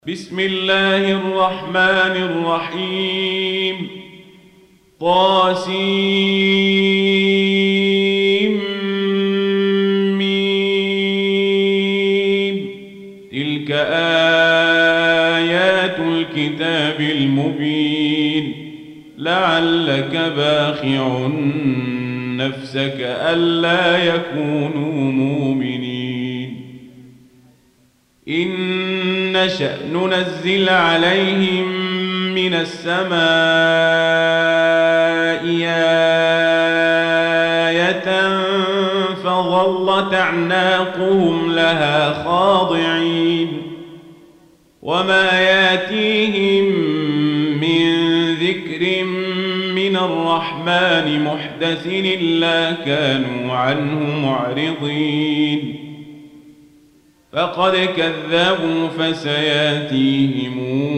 بسم الله الرحمن الرحيم طاسيم تلك آيات الكتاب المبين لعلك باخع نفسك ألا يكونوا مؤمنين إن نشأ ننزل عليهم من السماء آية فظلت أعناقهم لها خاضعين وما ياتيهم من ذكر من الرحمن محدث إلا كانوا عنه معرضين فقد كذبوا فسياتيهم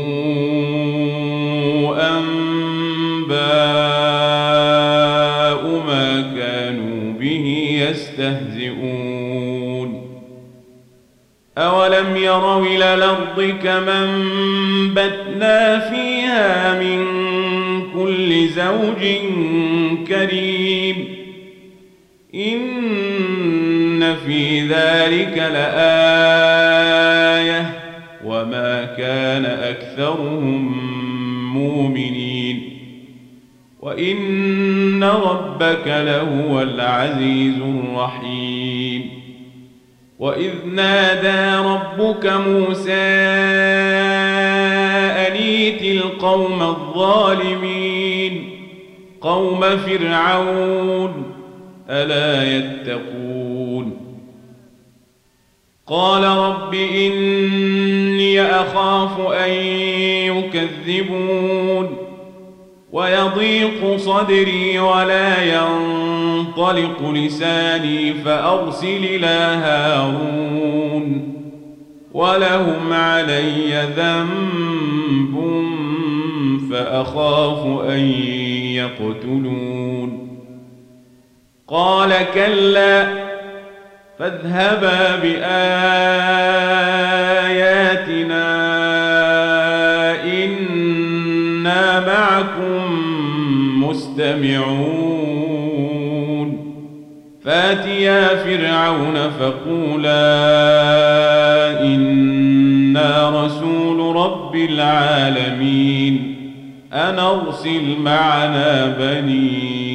أنباء ما كانوا به يستهزئون أولم يروا إلى الأرض كما أنبتنا فيها من كل زوج كريم إن في ذلك لآية وما كان أكثرهم مؤمنين وإن ربك لهو العزيز الرحيم وإذ نادى ربك موسى أن ائت القوم الظالمين قوم فرعون ألا يتقون قال رب إني أخاف أن يكذبون ويضيق صدري ولا ينطلق لساني فأرسل إلى هارون ولهم علي ذنب فأخاف أن يقتلون قال كلا فاذهبا بآياتنا إنا معكم مستمعون فاتيا فرعون فقولا إنا رسول رب العالمين أن أرسل معنا بني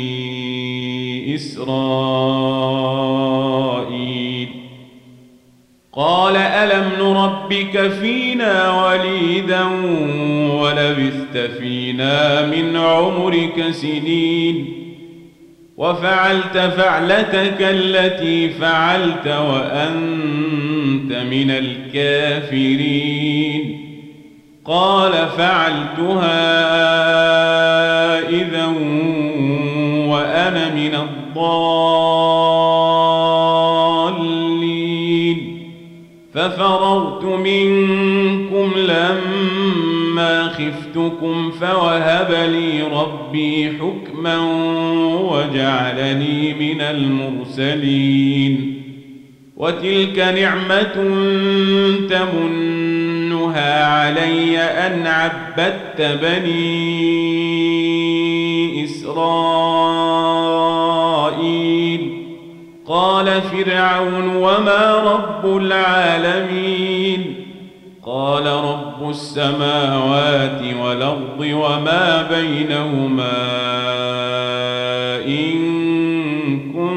إسرائيل قال ألم نربك فينا وليدا ولبثت فينا من عمرك سنين وفعلت فعلتك التي فعلت وأنت من الكافرين قال فعلتها إذا وأنا من الضالين ففررت منكم لما خفتكم فوهب لي ربي حكما وجعلني من المرسلين وتلك نعمة تمنها علي أن عبدت بني إسرائيل قال فرعون وما رب العالمين قال رب السماوات والأرض وما بينهما إن